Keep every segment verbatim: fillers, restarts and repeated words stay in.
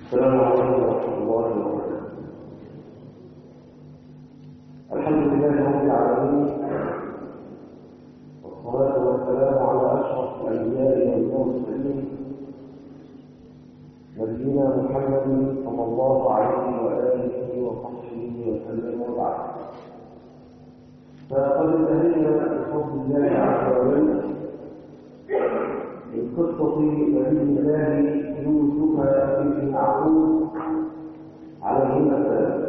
السلام عليكم ورحمة الله وبركاته. الحمد لله رب العالمين، والصلاة والسلام على أشرف الأنبياء والمرسلين نبينا محمد صلى الله عليه وآله وصحبه وسلم وبعد. فقد انتهينا بفضل الله عز وجل من قصة نبي الله يوسف بن يعقوب عليهما السلام.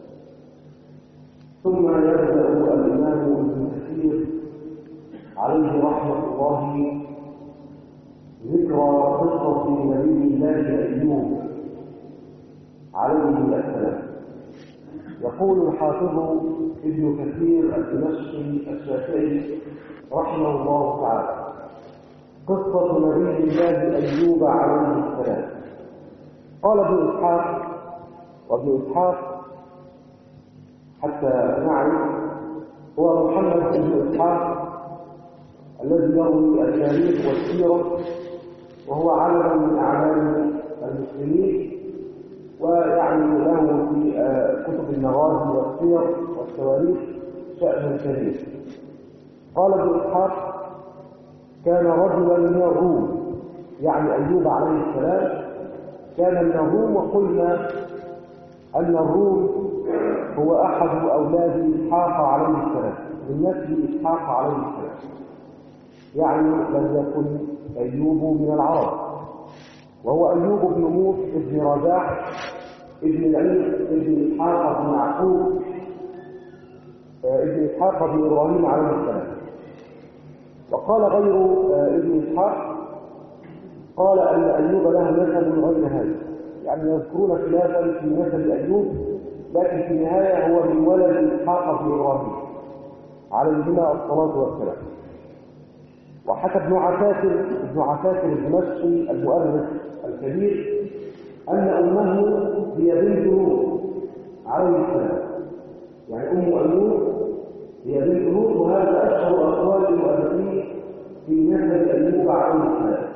ثم يبدأ الإمام ابن كثير عليه رحمة الله ذكرى قصة نبي الله أيوب عليه السلام. يقول الحافظ ابن كثير الدمشقي الشافعي رحمه الله تعالى: قصة نبي الله أيوب عليه السلام. قال ابن إسحاق، وابن إسحاق حتى نعرف هو محمد بن إسحاق الذي يروي التاريخ والسيرة، وهو علم من أعلام المسلمين، ويعني له في كتب المغازي والسير والتواريخ شأن كبير. قال ابن إسحاق: كان رجلا من الروم، يعني أيوب عليه السلام كان من الروم، وقلنا أن الروم هو أحد أولاد إسحاق عليه السلام من نسل إسحاق عليه السلام، يعني لم يكن أيوب من العرب، وهو أيوب بن موس بن رجاح ابن العيس ابن إسحاق بن يعقوب ابن إسحاق بن إبراهيم عليه السلام. وقال غير ابن إسحاق قال أن أيوب له نسب غير هذا، يعني يذكرون خلافا في نسب أيوب، لكن في النهاية هو من ولد إسحاق بن إبراهيم عليهما الصلاة والسلام. وحكى ابن عساكر ابن عساكر الدمشقي المؤرخ الكبير أن أمه هي بنت نوح عليه السلام، يعني أم أيوب هي بنت نوح، وهذا أشهر أقوال المؤرخين في نسب أيوب عليه السلام.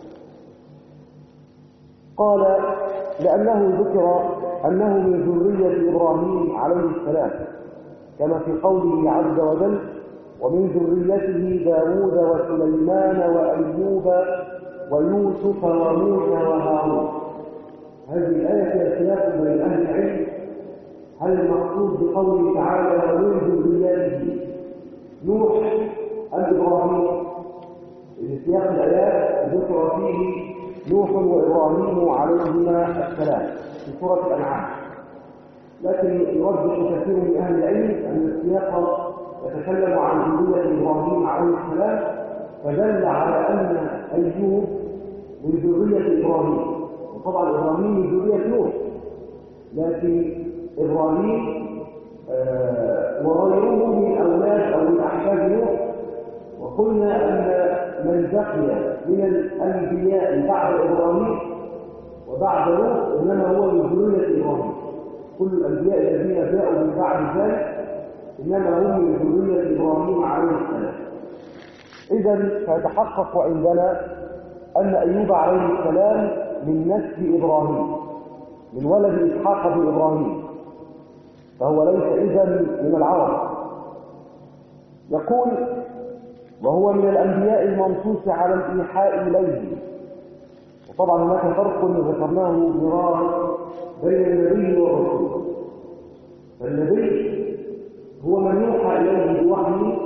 قال: لأنه ذكر أنه من ذرية إبراهيم عليه السلام، كما في قوله عز وجل: ومن ذريته داود وسليمان وأيوب ويوسف وموسى وهارون. هذه الآية فيها خلاف بين أهل العلم، هل المقصود بقوله تعالى ومن ذريته نوح أم إبراهيم؟ في سياق الآيات ذكر فيه نوح وإبراهيم عليهما السلام في سورة الأنعام، لكن يرجح كثير من أهل العلم أن السياق يتكلم عن ذرية إبراهيم عليه السلام، فدل على أن أيوب من ذرية إبراهيم، وطبعا إبراهيم من ذرية نوح، لكن إبراهيم آه وغيره من أولاد أو من أحفاد نوح. وقلنا أن من بقي من الأنبياء بعد إبراهيم وبعد نوح إنما هو من ذرية إبراهيم، كل الأنبياء الذين جاءوا من بعد ذلك إنما هم من ذرية إبراهيم عليه السلام. إذن فيتحقق عندنا أن أيوب عليه السلام من نسل إبراهيم، من ولد إسحاق بن إبراهيم، فهو ليس إذن من العرب. يقول: وهو من الأنبياء المنصوص على الإيحاء إليه. وطبعا هناك فرق ذكرناه مرارا بين النبي والرسول. فالنبي هو من يوحى إليه بوحي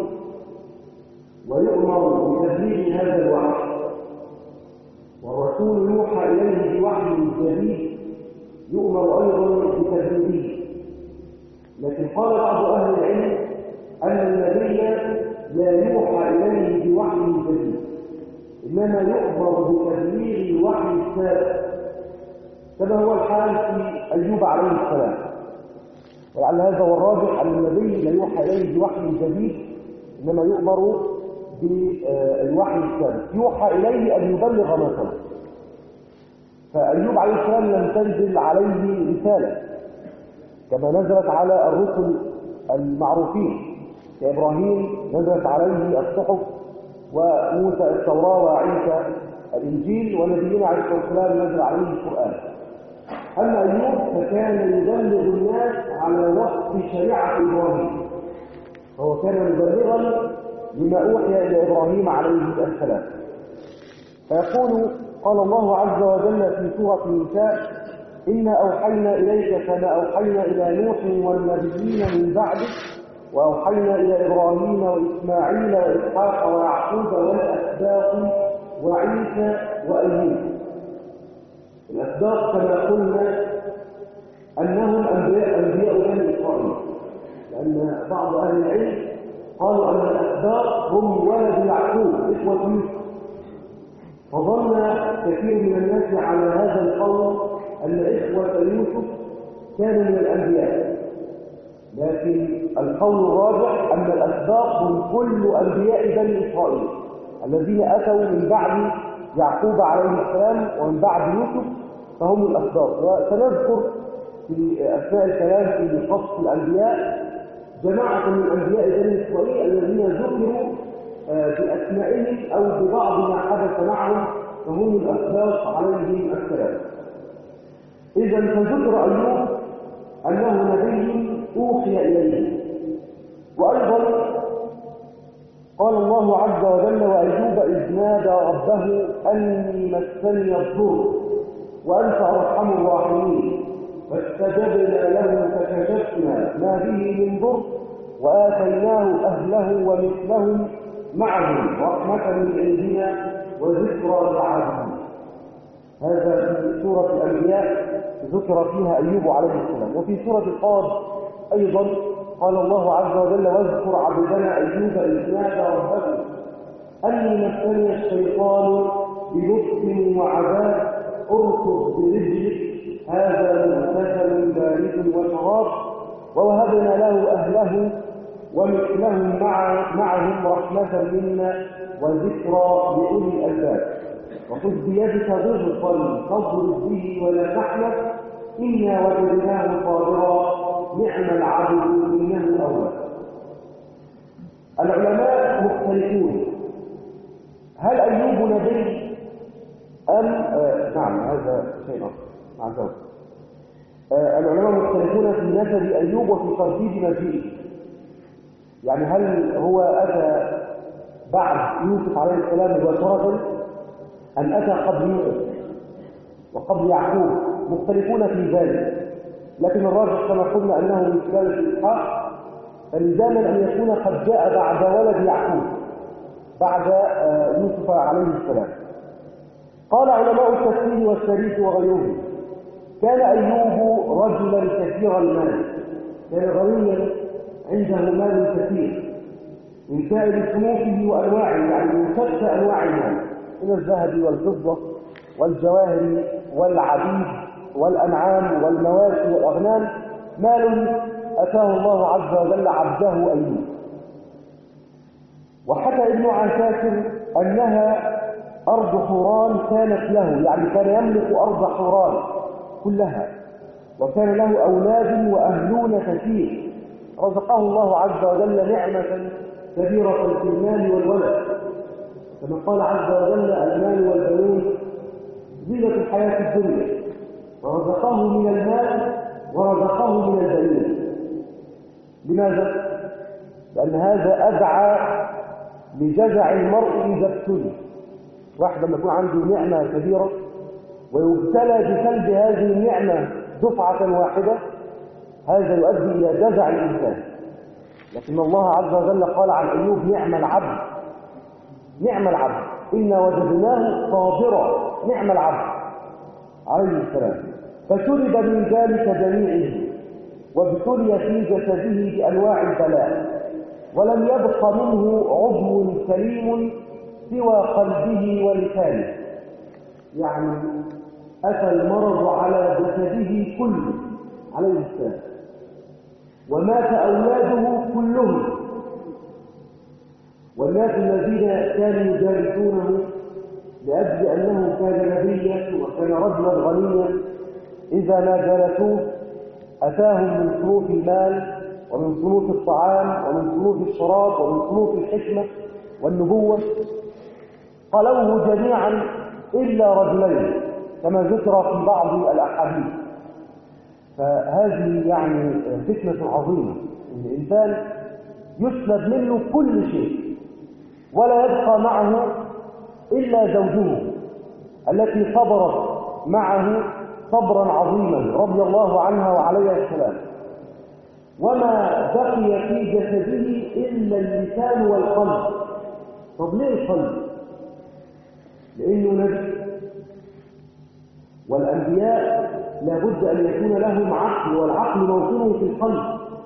ويؤمر بتبليغ هذا الوحي، والرسول يوحى إليه بوحي جديد يؤمر أيضا بتبليغه. لكن قال بعض أهل العلم أن النبي لا يوحى إليه بوحي جديد، إنما يؤمر بتبليغ الوحي السابق، كما هو الحال في أيوب عليه السلام. ولعل هذا هو الراجح، أن النبي لا يوحى إليه بوحي جديد، إنما يؤمر بالوحي السابق، يوحى إليه أن يبلغ ما سبق. فأيوب عليه السلام لم تنزل عليه رسالة كما نزلت على الرسل المعروفين، كإبراهيم نزلت عليه الصحف، وموسى التوراة، وعيسى الإنجيل، ونبينا عليه الصلاة والسلام نزل عليه القرآن. أما أيوب فكان يبلغ الناس على وفق شريعة إبراهيم، فهو كان مبلغا لما أوحي إلى إبراهيم عليه السلام. فيقول قال الله عز وجل في سورة النساء: إنا أوحينا إليك كما أوحينا إلى نوح والنبيين من بعده وأوحينا إلى إبراهيم وإسماعيل وإسحاق ويعقوب والأسباط وعيسى وأيوب. الأسباط كما قلنا أنهم أنبياء أنبياء بني إسرائيل، لأن بعض أهل العلم قالوا أن الأسباط هم ولد يعقوب إخوة يوسف، فظن كثير من الناس على هذا القول أن إخوة يوسف كانوا من الأنبياء، لكن القول الراجح أن الأسباط هم كل أنبياء بني إسرائيل الذين أتوا من بعد يعقوب عليه السلام ومن بعد يوسف، فهم الأسباط. وسنذكر في أثناء الكلام في قصص الأنبياء جماعة من أنبياء بني إسرائيل الذين ذكروا بأسمائهم أو ببعض ما حدث معهم، فهم الأسباط عليهم السلام. إذا فذكر أيوب أنه نبي أوحي إليه. وأيضا قال الله عز وجل: وأيوب إذ نادى ربه أني مسني الضر وأنت أرحم الراحمين فاستجبنا له فكشفنا ما به من ضر وآتيناه أهله ومثلهم معهم رحمة من عندنا وذكرى للعابدين. هذا في سورة الأنبياء ذكر فيها أيوب عليه السلام. وفي سورة القاف أيضا قال الله عز وجل: واذكر عبدنا أيوب إذ نادى ربه أني مسني الشيطان بلطف وعذاب اركض برجلك هذا مغتسل بارد وشراب ووهبنا له أهله ومثلهم مع معهم رحمة منا وذكرى لأولي الألباب وخذ بيدك ضغطا فاضرب به ولا تحنث إنا وجدناه صابرا نعم العبد إنه أواب. العلماء مختلفون: هل أيوب نبي أم آه نعم هذا شيء آخر عن آه العلماء مختلفون في نسب أيوب وفي ترتيب مجيئه، يعني هل هو أتى بعد يوسف عليه السلام مباشرة أم أتى قبل يوسف وقبل يعقوب؟ مختلفون في ذلك، لكن الراجح كما قلنا أنه من سلالة إسحاق، فلزاما أن يكون قد جاء بعد ولد يعقوب بعد يوسف عليه السلام. قال علماء التفسير والتاريخ وغيرهم: كان أيوب رجلا كثير المال، كان غنيا عنده مال كثير من سائر صنوفه وأنواعه، يعني من شتى أنواع المال، من الذهب والفضة والجواهر والعبيد والأنعام والمواشي والأغنام، مال أتاه الله عز وجل عبده أيوب. وحكى ابن عساكر أنها أرض حوران كانت له، يعني كان يملك أرض حوران كلها، وكان له أولاد وأهلون كثير، رزقه الله عز وجل نعمة كبيرة في المال والولد، كما قال عز وجل: المال والبنون زينة الحياة الدنيا، ورزقه من المال ورزقه من البنين. لماذا؟ لأن هذا أدعى لجزع المرء إذا ابتلي. واحد لما يكون عنده نعمة كبيرة ويبتلى بسلب هذه النعمة دفعة واحدة، هذا يؤدي إلى جزع الإنسان. لكن الله عز وجل قال عن أيوب: نعم العبد، نعم العبد إنا وجدناه صابرا، نعم العبد عليه السلام. فشرب من ذلك جميعه وابتلي في جسده بأنواع البلاء، ولم يبق منه عضو سليم سوى قلبه ولسانه، يعني أتى المرض على جسده كله عليه السلام، ومات أولاده كلهم. والناس الذين كانوا يجالسونه لأجل أنه كان نبيا وكان رجلا غنيا، إذا ما جالسوه أتاهم من صنوف المال ومن صنوف الطعام ومن صنوف الشراب ومن صنوف الحكمة والنبوة، قلوه جميعا إلا رجلين كما ذكر في بعض الأحاديث: فهذه يعني فتنة عظيمة، إن الإنسان يسلب منه كل شيء ولا يبقى معه إلا زوجه التي صبرت معه صبرا عظيما رضي الله عنها وعليها السلام، وما بقي في جسده إلا اللسان والقلب. طب ليه القلب؟ لأنه نبي، والأنبياء لابد أن يكون لهم عقل، والعقل موطنه في القلب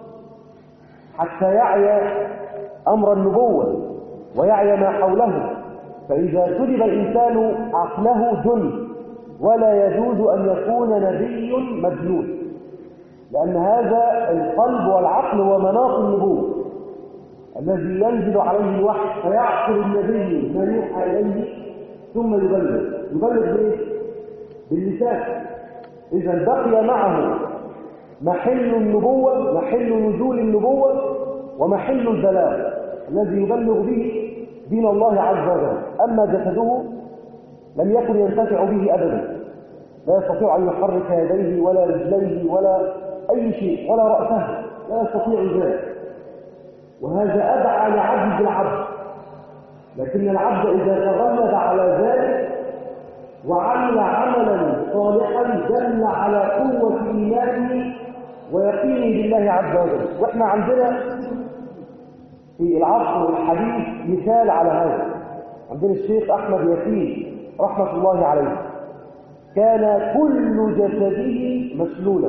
حتى يعي أمر النبوة ويعي ما حوله. فإذا سلب الإنسان عقله جن، ولا يجوز أن يكون نبي مجنون، لأن هذا القلب والعقل هو مناط النبوة الذي ينزل عليه الوحي، فيعقل النبي ما يوحى إليه ثم يبلغ. يبلغ بإيه؟ باللسان. إذا بقي معه محل النبوة، محل نزول النبوة، ومحل البلاغ الذي يبلغ به دين الله عز وجل. أما جسده لم يكن ينتفع به أبدا، لا يستطيع أن يحرك يديه ولا رجليه ولا أي شيء ولا رأسه، لا يستطيع ذلك، وهذا أدعى لعجز العبد. لكن العبد إذا تغلب على ذلك وعمل عملا صالحا دل على قوة إيمانه ويقينه بالله عز وجل. وإحنا عندنا في العصر الحديث مثال على هذا. عندنا الشيخ أحمد ياسين رحمة الله عليه، كان كل جسده مسلولا،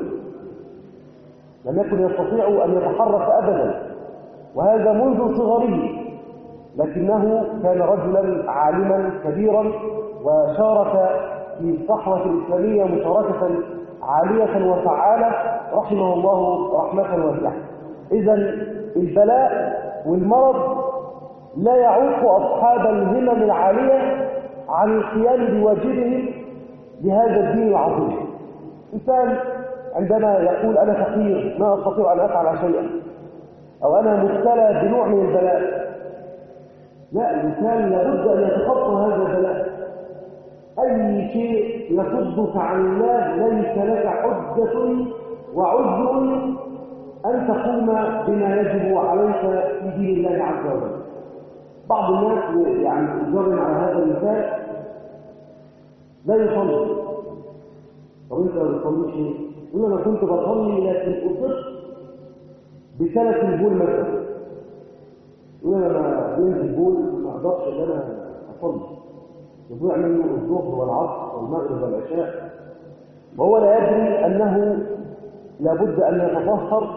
لم يكن يستطيع أن يتحرك أبدا، وهذا منذ صغره، لكنه كان رجلا عالما كبيرا وشارك في الصحوة الإسلامية مشاركة عالية وفعالة رحمه الله رحمة واسعة. إذا البلاء والمرض لا يعوق أصحاب الهمم العالية عن القيام بواجبهم لهذا الدين العظيم. إنسان عندما يقول أنا فقير ما أستطيع أن أفعل شيئا، أو أنا مبتلى بنوع من البلاء، لا، الإنسان لابد أن يتخطى هذا البلاء. أي شيء يصدك عن الله ليس لك حجة وعذر أن تقوم بما يجب عليك في دين الله عز وجل. بعض الناس يعني يجرم على هذا المثال لا يصلي. طب أنت ما بتصليش ليه؟ يقول أنا كنت بصلي لكن أصبت بسنة البول مثلا. يقول أنا لما بينزل البول ما أقدرش إن أنا أصلي، يضيع منه الظهر والعصر والمغرب والعشاء، وهو لا يدري أنه لابد أن يتطهر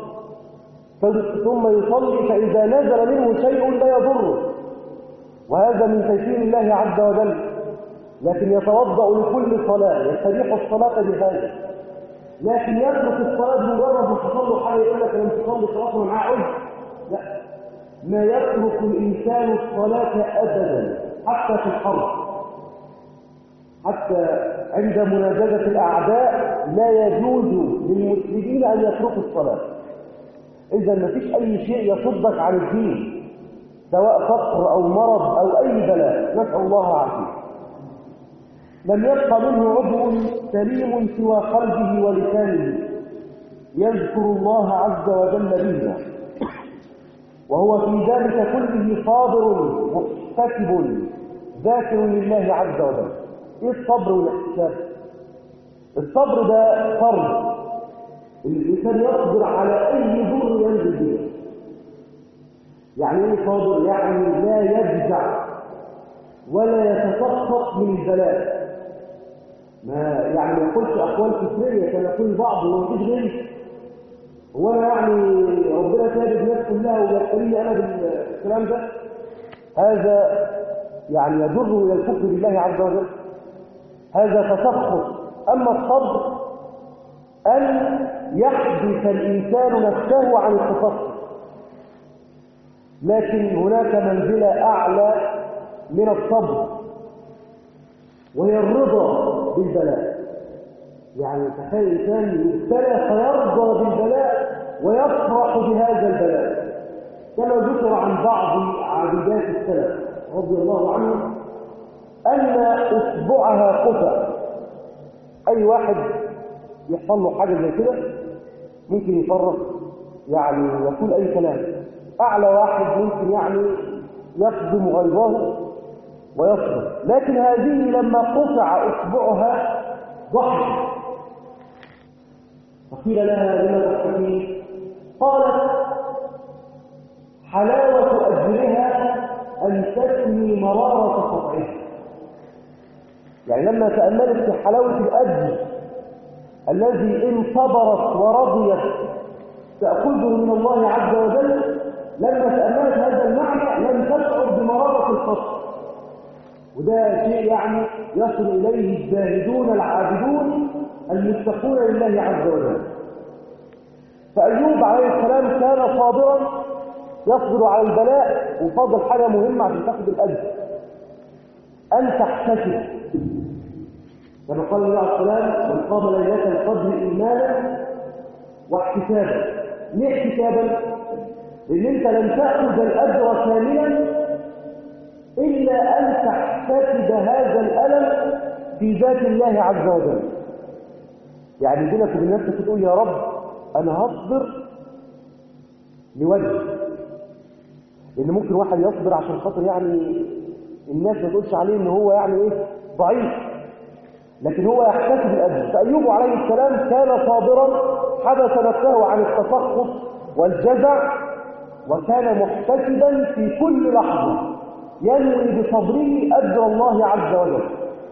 ثم يصلي، فإذا نزل منه شيء لا يضره، وهذا من تيسير الله عز وجل. لكن يتوضأ لكل صلاة، يستبيح الصلاة بهذا، لكن يترك الصلاة مجرد ما حصل له حاجة يقول لك لم تصلي صلاة معاه عذر. لا، ما يترك الإنسان الصلاة أبدا حتى في الحرب، حتى عند مناجدة الأعداء لا يجوز للمسلمين أن يتركوا الصلاة. إذا ما فيش أي شيء يصدك عن الدين، سواء فقر أو مرض أو أي بلاء، نسأل الله العافية. لم يبقى منه عضو سليم سوى قلبه ولسانه يذكر الله عز وجل به، وهو في ذلك كله صابر محتسب ذاكر لله عز وجل. ايه الصبر والاحتساب؟ الصبر ده فرض، الانسان يصبر على اي ضر ينزل به. يعني ايه صابر؟ يعني لا يجزع ولا يتسخط من البلاء، ما يعني ما يقولش اقوال كفريه كما يقول بعض ومفيش غيري، هو انا يعني ربنا سايب الناس كلها ويبتليني انا بالكلام ده. هذا يعني يجر الى الكفر بالله عز وجل، هذا تسخط. اما الصبر ان يحبس الانسان نفسه عن التسخط، لكن هناك منزله اعلى من الصبر وهي الرضا بالبلاء. يعني تخيل الانسان يبتلى فيرضى بالبلاء ويفرح بهذا البلاء، كما ذكر عن بعض عابدات السلف رضي الله عنهم ان اصبعها قطع. اي واحد يحصل له حاجه زي كده ممكن يفرق يعني يقول أي كلام، أعلى واحد ممكن يعني يخدم غيظه ويصبر، لكن هذه لما قطع إصبعها ضحكت فقيل لها لما تضحكين؟ قالت حلاوة أجرها أن تثني مرارة قطعها. يعني لما تأملت في حلاوة الأجر الذي إن صبرت ورضيت تأخذه من الله عز وجل، لما تأملت هذا المعنى لم تشعر بمرارة القطع. وده شيء يعني يصل إليه الزاهدون العابدون المتقون لله عز وجل. فأيوب عليه السلام كان صابرا يصبر على البلاء، وفضل حاجة مهمة عشان تاخد الأجر أن تحتسب، كما قال الله عليه السلام من قام ليلة القدر إيمانا واحتسابا. ليه احتسابا؟ لأن أنت لن تأخذ الأجر كاملا إلا أن تحتسب هذا الألم في ذات الله عز وجل. يعني بينك وبين نفسك تقول يا رب أنا هصبر لوجه، لأن ممكن واحد يصبر عشان خاطر يعني الناس ما تقولش عليه إن هو يعني إيه ضعيف، لكن هو يحتسب الأجر. فأيوب عليه السلام كان صابرا حبس نفسه عن التسخط والجزع، وكان محتسبا في كل لحظة ينوي بصبره أجر الله عز وجل.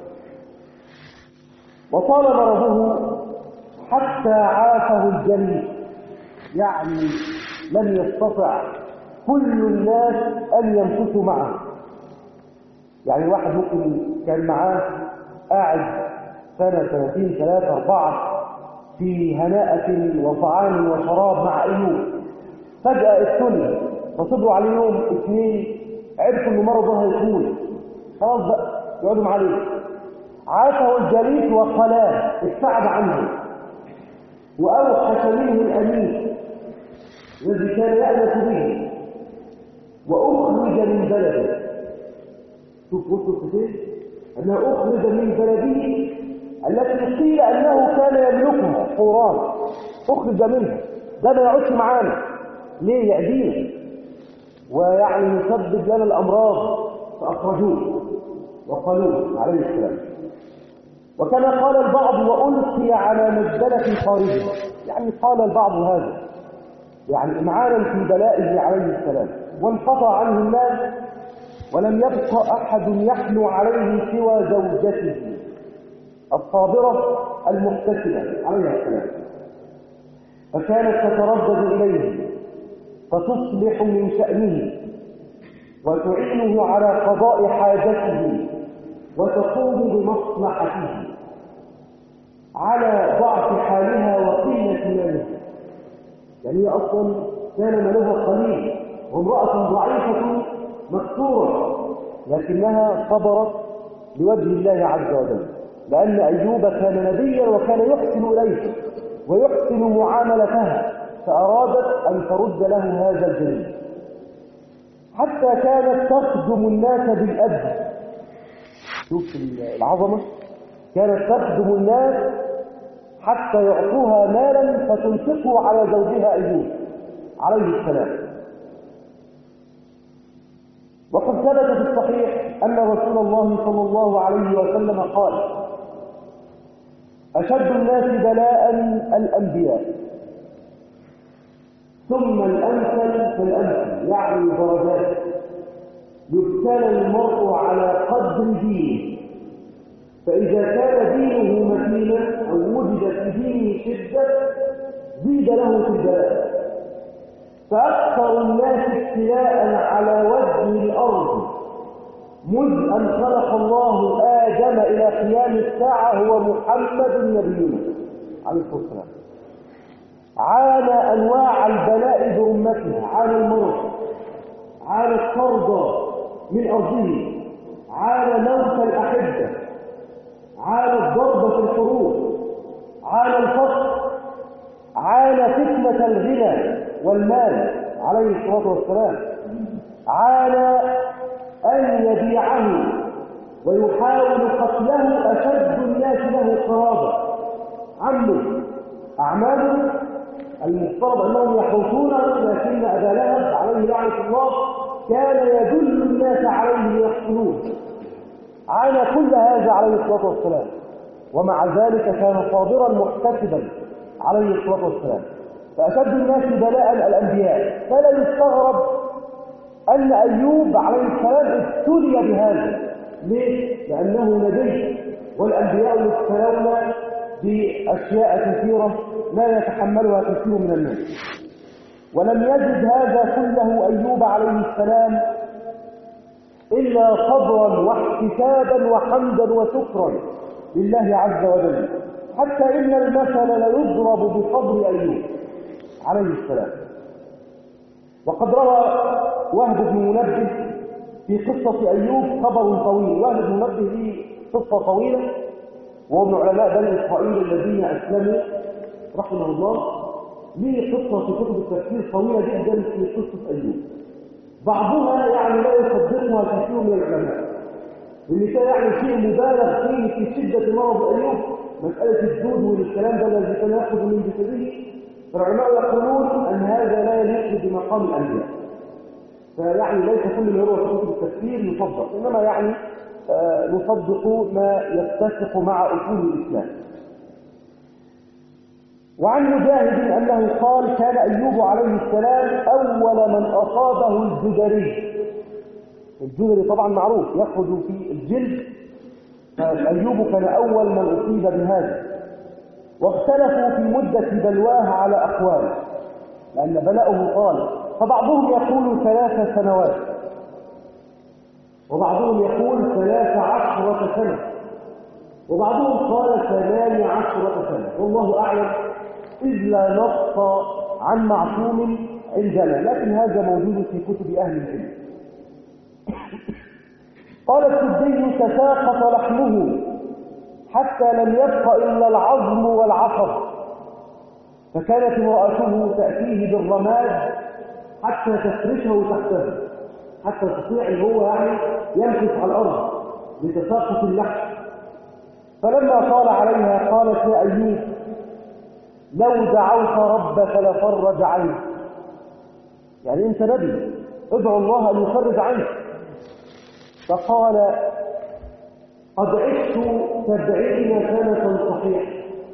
وطال مرضه حتى عافه الجليل، يعني لم يستطع كل الناس أن يمكثوا معه. يعني واحد ممكن كان معاه قاعد سنة سنتين ثلاثة أربعة في هناءة وطعام وشراب مع أيوب، فجأة ابتلي فصبروا عليه يوم اثنين عرفوا إن مرضه هيكون خلاص بقى يقعدوا معاه ليه؟ عافه الجليس وقلاه، ابتعد عنه وأوحش منه الأمين الذي كان يأنس به، وأخرج من بلده. شوف وصلت فين؟ أنه أخرج من بلده التي قيل أنه كان يملكها حوران، أخرج منها، ده ما يعودش معانا ليه؟ يأذينا ويعني يسبب لنا الأمراض، فأخرجوه وقالوه عليه السلام. وكان قال البعض وألقي على مجدلة خارجه، يعني قال البعض هذا يعني إمعانا في بلائه عليه السلام. وانقطع عنه الناس ولم يبقى أحد يحنو عليه سوى زوجته الصابرة المحتسبة عليه السلام، فكانت تتردد إليه فتصلح من شأنه وتعينه على قضاء حاجته وتقوم بمصلحته على ضعف حالها وقلة مالها. يعني هي أصلا كان مالها قليل وامرأة ضعيفة مكسورة، لكنها صبرت لوجه الله عز وجل، لأن أيوب كان نبيا وكان يحسن إليه ويحسن معاملتها، فأرادت أن ترد له هذا الجميل. حتى كانت تخدم الناس بالأجر. شوف العظمة، كانت تخدم الناس حتى يعطوها مالا فتنفقه على زوجها أيوب عليه السلام. وقد ثبت في الصحيح أن رسول الله صلى الله عليه وسلم قال أشد الناس بلاء الأنبياء ثم الأمثل فالأمثل، يعني درجات. يبتلى المرء على قدر دينه، فإذا كان دينه متينا أو وجد في دينه شدة زيد له في البلاء. فأكثر الناس ابتلاء على وجه الأرض منذ أن خلق الله آدم إلى قيام الساعة هو محمد نبينا عليه الصلاة والسلام. عانى أنواع البلاء بأمته، عانى المرض، عانى الطرد من أرضه، عانى موت الأحبة، عانى الضرب في الحروب، عانى الفقر، عانى فتنة الغنى والمال عليه الصلاة والسلام، عانى أن يبيعه ويحاول قتله أشد الناس له قرابة عمه. أعماله المفترض أنهم يحوطونه، لكن أبا لهب عليه لعنة الله كان يدل الناس عليه ليقتلوه. عانى كل هذا عليه الصلاة والسلام، ومع ذلك كان صابرا محتسبا عليه الصلاة والسلام. فأشد الناس بلاء الأنبياء، فلا يستغرب أن أيوب عليه السلام ابتلي بهذا. ليه؟ لأنه نبي، والأنبياء يبتلون بأشياء كثيرة لا يتحملها كثير من الناس. ولم يجد هذا كله أيوب عليه السلام إلا صبرا واحتسابا وحمدا وشكرا لله عز وجل، حتى إن المثل ليضرب بصبر أيوب عليه السلام. وقد روى وهب بن منبه في قصة أيوب خبر طويل. وهب بن منبه ليه قصة طويلة، وهو من علماء بني إسرائيل الذين أسلموا رحمه الله. ليه قصة في كتب التفسير طويلة جدا في قصة أيوب، بعضها يعني لا يصدقها كثير من العلماء، لأن كان يعني شيء مبالغ فيه في شدة مرض أيوب، مسألة الجود والكلام ده الذي كان يأخذ من جسده. فالعلماء يقولون أن هذا لا يليق بمقام الأنبياء، فيعني ليس كل ما يروى في كتب التفسير يصدق، إنما يعني آه نصدق ما يتفق مع أصول الإسلام. وعن مجاهد أنه قال: كان أيوب عليه السلام أول من أصابه الجدري. الجدري طبعا معروف يخرج في الجلد، فأيوب كان أول من أصيب بهذا. واختلفوا في مدة بلواه على أقوال، لأن بلاؤه طال، فبعضهم يقول ثلاث سنوات، وبعضهم يقول ثلاث عشرة سنة، وبعضهم قال ثمان عشرة سنة، والله أعلم، إذ لا نص عن معصوم عندنا، لكن هذا موجود في كتب أهل العلم. قال السدي: تساقط لحمه حتى لم يبق إلا العظم والعصب، فكانت امرأته تأتيه بالرماد حتى تفرشه تحته، حتى يستطيع ان هو يعني يمكث على الأرض لتساقط اللحم. فلما طال عليها قالت: يا أيوب، لو دعوت ربك لفرج عنك. يعني أنت نبي، ادعو الله أن يفرج عنك. فقال: قد عشت سبعين سنة صحيح،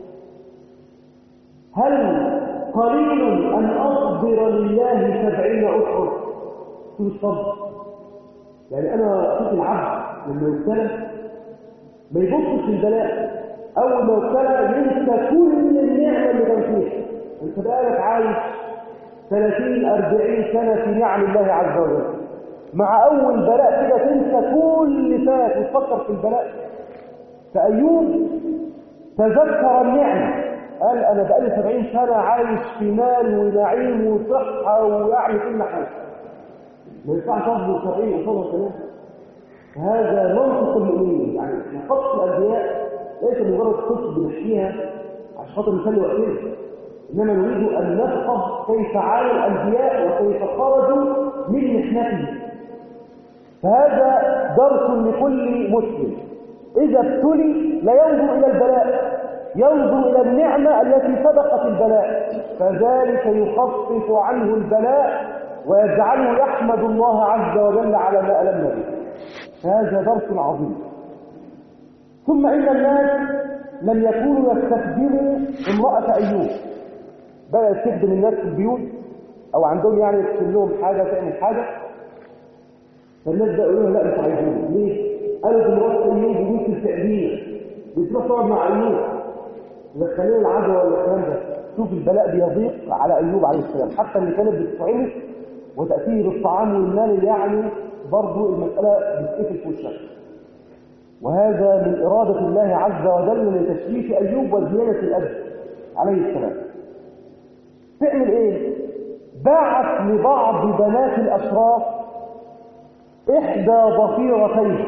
هل قليل أن أصبر لله سبعين أشهر؟ شو الصبر؟ يعني أنا أشوف العبد لما يبتلى ما يبصش البلاء، أول ما يبتلى ينسى كل النعمة اللي كان فيها. أنت بقالك عايش ثلاثين أربعين سنة في نعم الله عز وجل، مع أول بلاء كده تنسى كل اللي فات وتفكر في البلاء. فأيوب تذكر النعمة، قال: أنا بقالي سبعين سنة عايش في مال ونعيم وصحة ويعني كل حاجة، ما ينفعش أصبر سبعين وصبر كمان. هذا منطق المؤمنين، يعني قصص الأنبياء ليس مجرد قصص بنحكيها عشان خاطر نسلي وقتنا، إنما نريد أن نفقه كيف عانى الأنبياء وكيف خرجوا من محنتهم. فهذا درس لكل مسلم، إذا ابتلي لا ينظر إلى البلاء، ينظر إلى النعمة التي سبقت البلاء، فذلك يخفف عنه البلاء ويجعله يحمد الله عز وجل على ما ألم به. هذا درس عظيم. ثم إن الناس لم يكونوا يستخدموا امرأة أيوب، بدأت تخدم الناس في البيوت أو عندهم يعني تكتب لهم حاجة تعمل حاجة، فالناس بقوا يقولوا: لا مش عايزين. ليه؟ قالوا امرأة أيوب بيوت التأدير، بتروح تقعد مع أيوب يدخلوا العدوى ولا الكلام ده. شوف البلاء بيضيق على أيوب عليه السلام، حتى اللي كانت بتطعمه وتأتيه بالطعام والمال، يعني برضه المسألة بتقفل في وشها. وهذا من إرادة الله عز وجل لتشريف أيوب وزيادة الأجر عليه السلام. تعمل إيه؟ باعت لبعض بنات الأشراف إحدى ضفيرتين،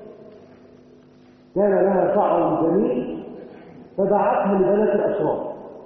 كان لها شعر جميل فباعتها لبنات الأشراف.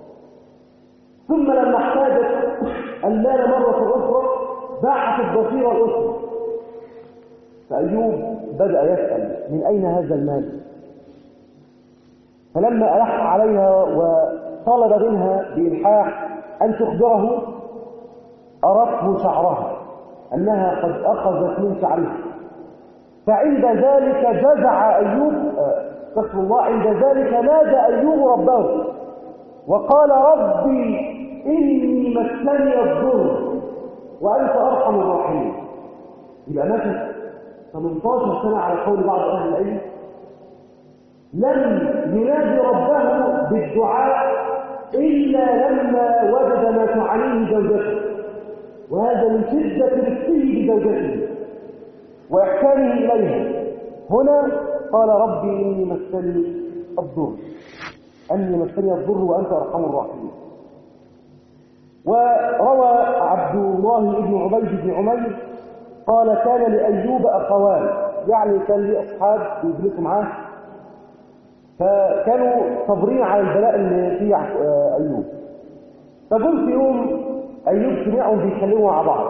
ثم لما احتاجت المال مرة أخرى باعت الضفيرة الأخرى. فأيوب بدأ يسأل: من أين هذا المال؟ فلما ألح عليها وطلب منها بإلحاح أن تخبره أرته شعرها أنها قد أخذت من شعرها. فعند ذلك جزع أيوب، استغفر الله، عند ذلك نادى أيوب ربه وقال ربي إني مسني الضر وأنت أرحم الراحمين. يبقى مشى ثمانية عشر سنة على قول بعض أهل العلم لم ينادي ربه بالدعاء إلا لما وجد ما تعانيه زوجته، وهذا من شدة رفقه بزوجته وإحسانه إليها. هنا قال ربي إني مسني الضر، أني مسني الضر وأنت أرحم الراحمين. وروى عبد الله بن عبيد بن عمير قال كان لأيوب أخوان، يعني كان لي أصحاب يجلسوا معاه فكانوا صابرين على البلاء اللي فيه أيوب. فقلت في يوم أيوب سمعهم بيتكلموا مع بعض،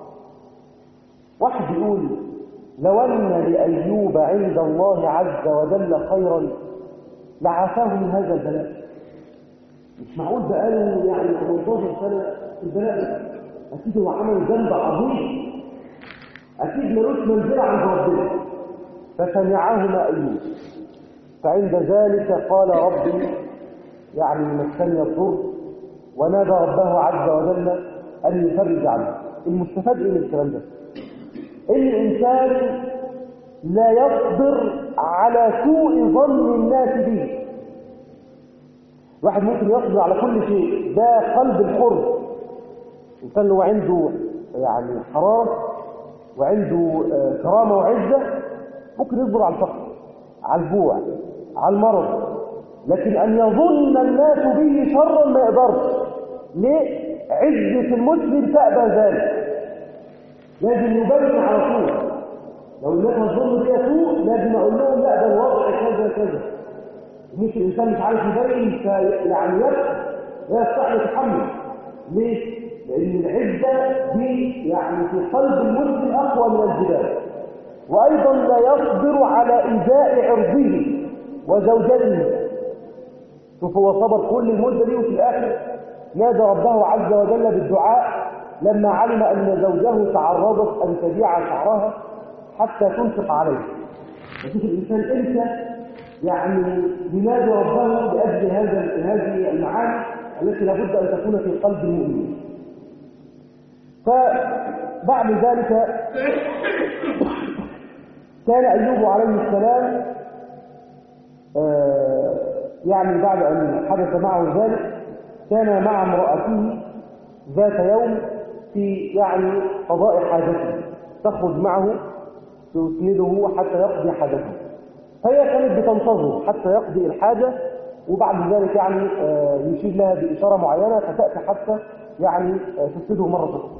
واحد يقول لو أن لأيوب عند الله عز وجل خيرا لعافاه من هذا البلاء. مش معقول بقاله يعني ثمانية عشر سنة في البلاء، أكيد هو عمل ذنب عظيم، أكيد ملوش منزلة عند ربنا. فسمعهما أيوب، فعند ذلك قال ربي يعني مسني الضر، ونادى ربه عز وجل أن يفرج عنه. المستفاد إيه من الكلام ده؟ إن الإنسان لا يصبر على سوء ظن الناس به. واحد ممكن يصبر على كل شيء، ده قلب الحر. الإنسان اللي هو عنده يعني حرارة وعنده كرامة وعزة ممكن يصبر على الفقر، على الجوع، على المرض، لكن أن يظن الناس به شرا ما يقدرش. ليه؟ عزة المسلم تأبى ذلك، لازم يبين على طول. لو الناس هتظن فيها سوء لازم أقول لهم لا ده الوضع كذا كذا. مش الإنسان مش عارف يبين يعني يبقى لا يستطيع يتحمل. ليه؟ لأن العزة دي يعني في قلب المسلم أقوى من الجبال. وأيضا لا يصبر على إيذاء عرضه وزوجته. شوف هو صبر كل المدة دي وفي الآخر نادى ربه عز وجل بالدعاء لما علم أن زوجه تعرضت أن تبيع شعرها حتى تنفق عليه. فشوف الإنسان إمتى يعني ينادي ربه لأجل هذا هذه المعاني التي لابد أن تكون في قلب المؤمن. فبعد ذلك كان أيوب عليه السلام آه يعني بعد أن حدث معه ذلك كان مع امرأته ذات يوم في يعني قضاء حاجته، تخرج معه تسنده حتى يقضي حاجته. فهي كانت بتنتظر حتى يقضي الحاجة، وبعد ذلك يعني آه يشير لها بإشارة معينة فتأتي حتى يعني آه تسنده مرة أخرى.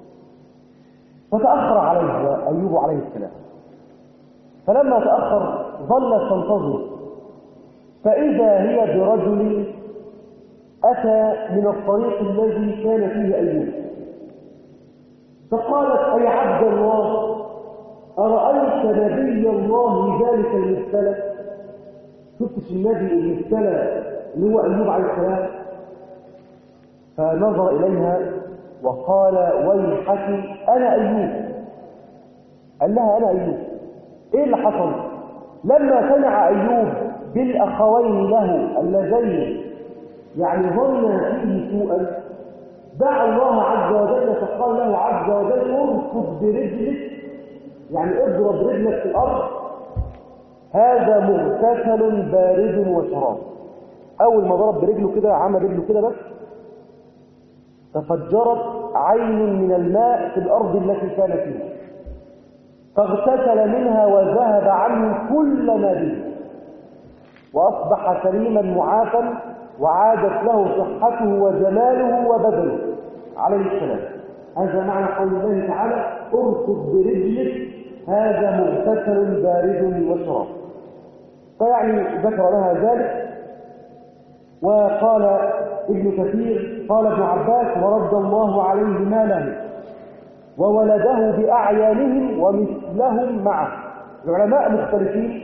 فتأخر عليه أيوب عليه السلام، فلما تأخر ظلت تنتظر، فإذا هي برجل أتى من الطريق الذي كان فيه أيوب، فقالت أي عبد الله أرأيت نبي الله ذلك المبتلى؟ شفتش النبي المبتلى اللي هو أيوب عليه السلام؟ فنظر إليها وقال ويحك أنا أيوب. قال لها أنا أيوب. إيه اللي حصل؟ لما سمع أيوب بالأخوين له اللذين يعني ظن فيه سوءا دعا الله عز وجل، فقال له عز وجل اركض برجلك، يعني اضرب رجلك في الأرض، هذا مغتسل بارد وشراب. أول ما ضرب برجله كده عمل رجله كده بس تفجرت عين من الماء في الأرض التي كان فيها، فاغتسل منها وذهب عنه كل ما به، وأصبح سليما معافا، وعادت له صحته وجماله وبدنه عليه السلام. هذا معنى قول الله تعالى اركض برجلك هذا مغتسل بارد وشراب. فيعني ذكر لها ذلك. وقال ابن كثير قال ابن عباس ورد الله عليه ماله وولده بأعيانهم ومثلهم معه. العلماء مختلفين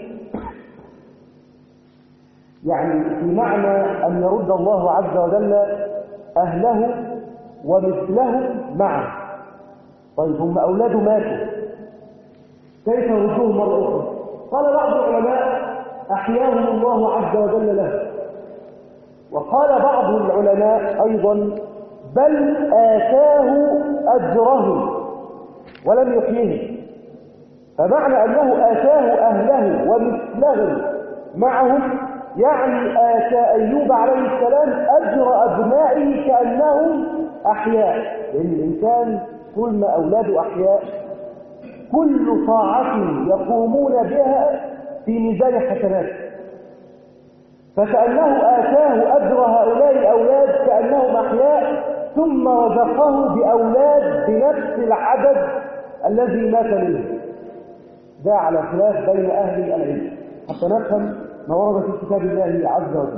يعني في معنى أن يرد الله عز وجل أهله ومثلهم معه. طيب هم أولاده ماتوا، كيف يردوهم مرة أخرى؟ قال بعض العلماء أحياهم الله عز وجل له، وقال بعض العلماء أيضا بل آتاه أجره ولم يحييه. فمعنى أنه آتاه أهله ومثلهم معهم يعني آتى أيوب عليه السلام أجر أبنائه كأنهم أحياء، لأن الإنسان كل ما أولاده أحياء كل طاعة يقومون بها في ميزان حسناته، فكأنه آتاه أجر هؤلاء الأولاد كأنهم أحياء، ثم رزقه بأولاد بنفس العدد الذي مات منه. ده على خلاف بين أهل العلم حتى نفهم ما ورد في كتاب الله عز وجل.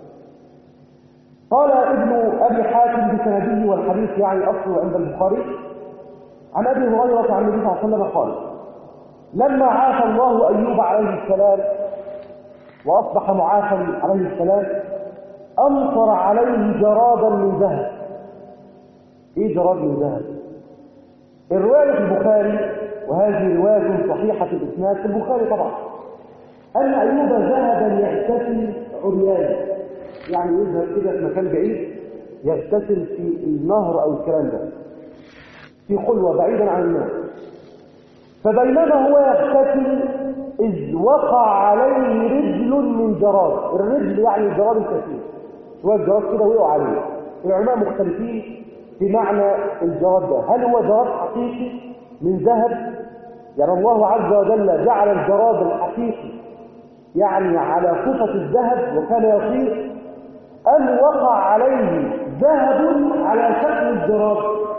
قال ابن أبي حاتم بسنده والحديث يعني أصله عند البخاري عن أبي هريرة عن النبي صلى الله عليه وسلم قال لما عاف الله أيوب عليه السلام وأصبح معافى عليه السلام أمطر عليه جرادا من ذهب. إيه جراد من ذهب؟ الرواية في البخاري، وهذه رواية صحيحة الإسناد في البخاري طبعا، أن أيوب ذهب يغتسل عريانا، يعني يذهب كده في مكان بعيد يغتسل في النهر أو الكلام ده في خلوة بعيدا عن الناس. فبينما هو يغتسل إذ وقع عليه رجل من جراد. الرجل يعني الجراد الكثير، شوية جراد كده وقعوا عليه. العلماء مختلفين في معنى الجراد ده، هل هو جراد حقيقي من ذهب؟ يعني الله عز وجل جعل الجراد الحقيقي يعني على صفة الذهب وكان يطير، أم وقع عليه ذهب على شكل الجراد؟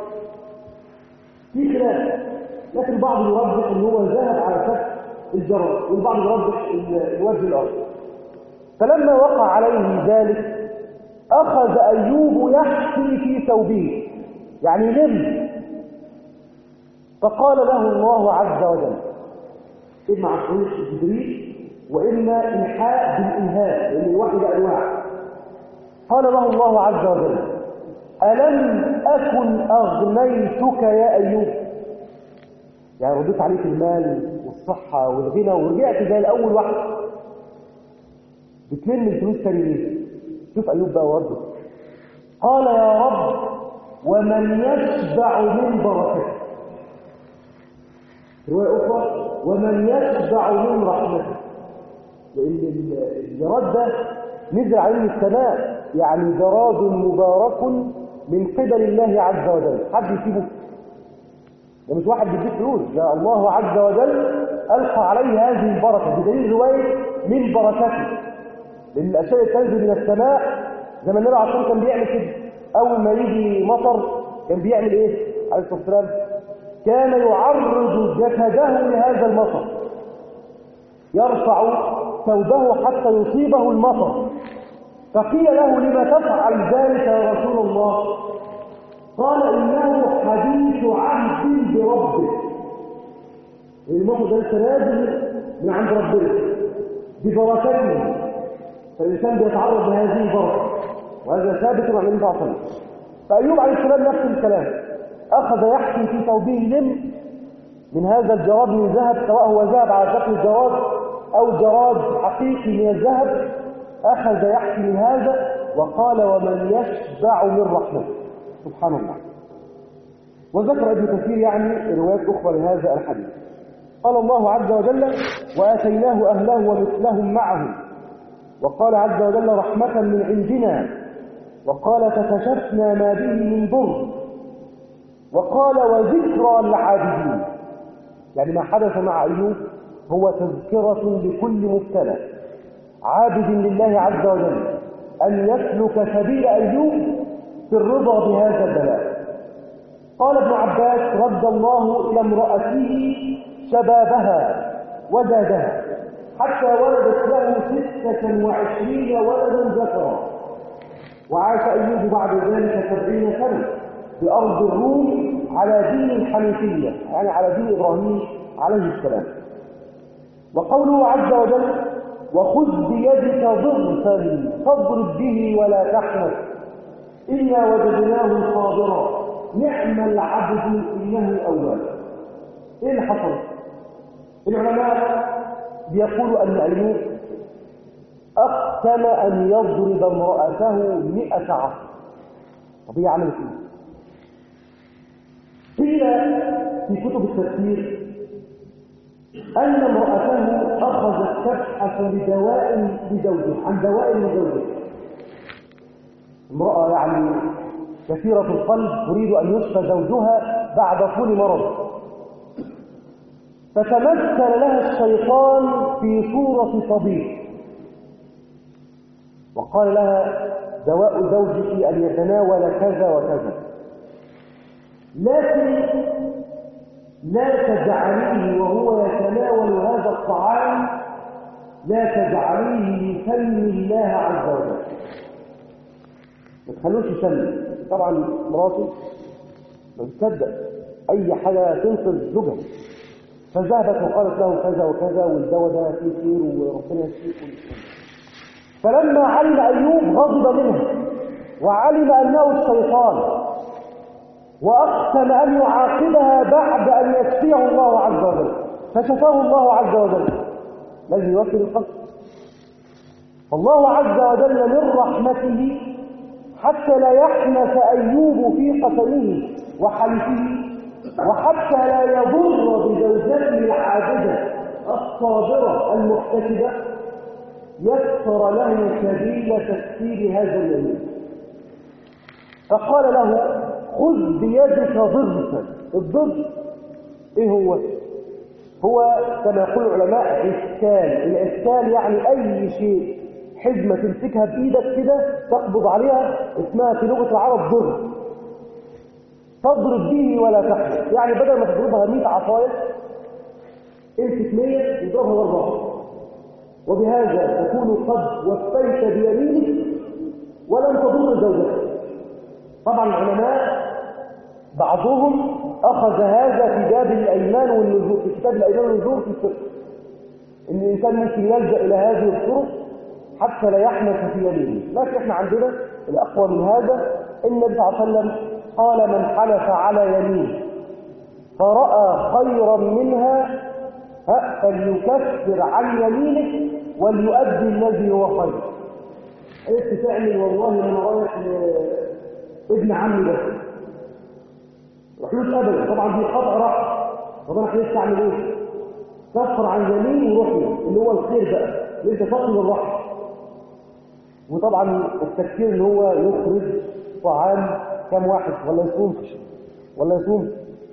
في خلاف، لكن البعض يرجح ان هو ذهب على شكل الجراد، والبعض يرجح الوجه الاخر. فلما وقع عليه ذلك اخذ ايوب يحثي في ثوبه، يعني لم. فقال له الله عز وجل، اما عن طريق جبريل واما ايحاء بالالهام، لان الوحي ده انواع. قال له الله عز وجل ألم أكن أغنيتك يا أيوب؟ يعني رديت عليك المال والصحة والغنى ورجعت زي الأول واحد بتلم الفلوس تاني ليه؟ شوف أيوب بقى ورده. قال يا رب ومن يشبع من بركتك. رواية أخرى ومن يشبع من رحمتك، لأن الجراد ده نزل عليه من السماء، يعني جراد مبارك من قبل الله عز وجل. حد يسيبه؟ ده مش واحد بيديه فلوس، ده الله عز وجل ألقى عليه هذه البركة بدليل رواية من بركته، لأن الأشياء اللي تنزل من السماء زي ما النبي عليه الصلاة والسلام كان بيعمل كده. أول ما يجي مطر كان بيعمل إيه؟ عليه الصلاة والسلام كان يعرض جسده لهذا المطر، يرفع ثوبه حتى يصيبه المطر. فقيل له لما تفعل ذلك يا رسول الله؟ قال إنه حديث عهد بربه. المطر ده نازل من عند ربنا ببركته، فالإنسان بيتعرض لهذه البركة، وهذا ثابت عن النبي صلى الله عليه وسلم. فأيوب عليه السلام نفس الكلام، أخذ يحكي في ثوبه لم من هذا الجراد من ذهب، سواء هو ذهب على شكل الجراد أو جراد حقيقي من الذهب، أخذ يحكي من هذا وقال ومن يشبع من رحمته. سبحان الله. وذكر ابن كثير يعني روايات أخرى لهذا الحديث. قال الله عز وجل وآتيناه أهله ومثلهم معهم، وقال عز وجل رحمة من عندنا، وقال فكشفنا ما به من ضر، وقال وذكرى للعابدين. يعني ما حدث مع أيوب هو تذكرة لكل مبتلى عابد لله عز وجل أن يسلك سبيل أيوب في الرضا بهذا البلاء. قال ابن عباس رد الله إلى امرأته شبابها وزادها حتى ولدت له ستة وعشرين ولدا ذكرا، وعاش أيوب بعد ذلك سبعين سنة بأرض الروم على دين الحنيفية، يعني على دين إبراهيم عليه السلام. وقوله عز وجل وخذ بيدك ضغثا فاضرب به ولا تحنث إنا وجدناه صابرا نعم العبد إنه أواب. إيه اللي حصل؟ العلماء بيقولوا أن أيوب أقسم أن يضرب امرأته مئة عصر. طب هي عملت إيه؟ قيل في كتب التفسير أن امرأته أخذت تبحث لدواء لزوجها عن دواء لزوجها. امرأة يعني كثيرة القلب تريد أن يشفى زوجها بعد طول مرض، فتمثل لها الشيطان في صورة طبيب وقال لها دواء زوجك أن يتناول كذا وكذا، لكن لا تجعليه وهو يتناول هذا الطعام لا تجعليه لفم الله عز وجل، ما تخلوش يسمي. طبعا مراته ما بتصدق اي حاجه تنقذ زوجها، فذهبت وقالت له كذا وكذا والدواء ده فيه خير وربنا يشفيك. فلما علم ايوب غضب منها وعلم انه الشيطان واقسم ان يعاقبها بعد ان يشفيه الله عز وجل، فشفاه الله عز وجل. لازم يوكل القلب. فالله عز وجل من رحمته حتى لا يحنث أيوب في قتله وحلفه، وحتى لا يضر بزوجته العابدة الصابرة المحتسبة، يسر له سبيل تكسير هذا اليمين. فقال له خذ بيدك ضغطا. الضغط ايه هو؟ هو كما يقول العلماء عسكال. العسكال يعني اي شيء حزمة تمسكها بإيدك كده تقبض عليها، اسمها في لغة العرب ضرب. تضرب به ولا تحمل، يعني بدل ما تضربها مئة عصاية امسك مية وضربها ضربة، وبهذا تكون قد وفيت بيمينك ولم تضر زوجتك. طبعا العلماء بعضهم أخذ هذا في باب الأيمان والنذور، في كتاب الأيمان والنذور في الفقه، إن الإنسان ممكن يلجأ إلى هذه الطرق حتى لا يحنث في يمينه. لكن احنا عندنا الأقوى من هذا، إن النبي صلى الله عليه وسلم قال من حلف على يمين فرأى خيرا منها فليكفر عن يمينه وليؤدي الذي هو خير. قلت تعمل والله انا رايح ابن عمي ده رحلوش ابدا، طبعا دي قطع راح. طب انا لسه اعمل ايه؟ كفر عن يمين وروح له اللي هو الخير بقى اللي انت تصل الرحم. وطبعا التفكير اللي هو يخرج طعام كم واحد ولا يصوم ولا يصوم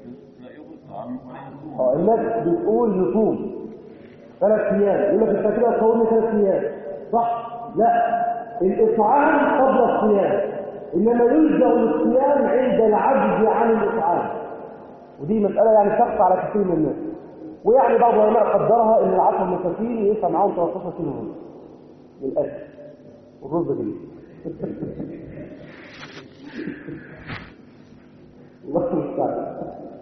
اه الناس بتقول يصوم ثلاث ايام، يقول لك انت كده تصوم ثلاث ايام صح؟ لا، الاطعام قبل الصيام، انما يلجأ للصيام عند العجز عن الاطعام. ودي مساله يعني تخفى على كثير من الناس. ويعني بعض العلماء قدرها ان العشر مساكين ينفع معاهم ثلاثة عشر كيلو رز للاكل، والرز جديد. الله المستعان.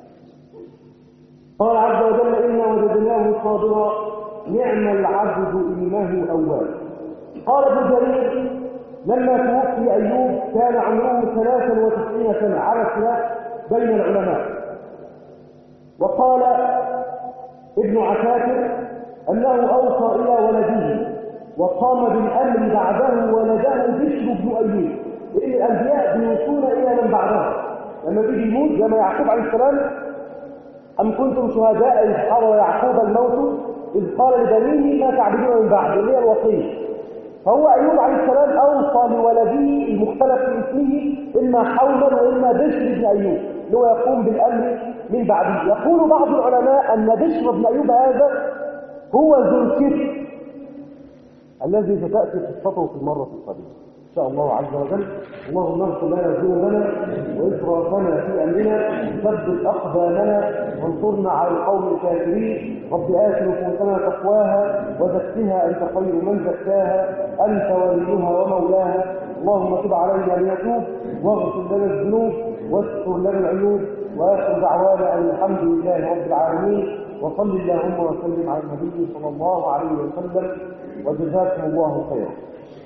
قال عز وجل إنا وجدناه صابرا نعم العبد إنه أواب. قال ابن جرير لما توفي أيوب كان عمره ثلاثا وتسعين سنة على خلاف بين العلماء. وقال ابن عساكر أنه أوصى إلى ولده وقام بالأمر بعده ولده بشر بن أيوب، لأن الأنبياء بيوصون إلى من بعدهم. لما بيجي يموت لما يعقوب عليه السلام أم كنتم شهداء إذ حضر يعقوب الموت إذ قال لبنيه ما تعبدون من بعد، اللي هي الوصية. فهو أيوب عليه السلام أوصى لولده المختلف في اسمه إما حولا وإما بشر بن أيوب اللي هو يقوم بالأمر من بعده. يقول بعض العلماء أن بشر بن أيوب هذا هو ذو الكفر الذي ستأتي قصته في المرة القادمة إن شاء الله عز وجل. اللهم اغفر لنا ذنوبنا وإسرافنا في أمرنا، ثبت أقدامنا وانصرنا على القوم الكافرين. رب آت نفوسنا تقواها وزكها أنت خير من زكاها أنت وليها ومولاها. اللهم تب علينا ليتوب واغفر لنا الذنوب واستر لنا العيوب. وآخر دعوانا أن الحمد لله رب العالمين، وصل اللهم وسلم على النبي صلى الله عليه وسلم، وجزاكم الله خيرا.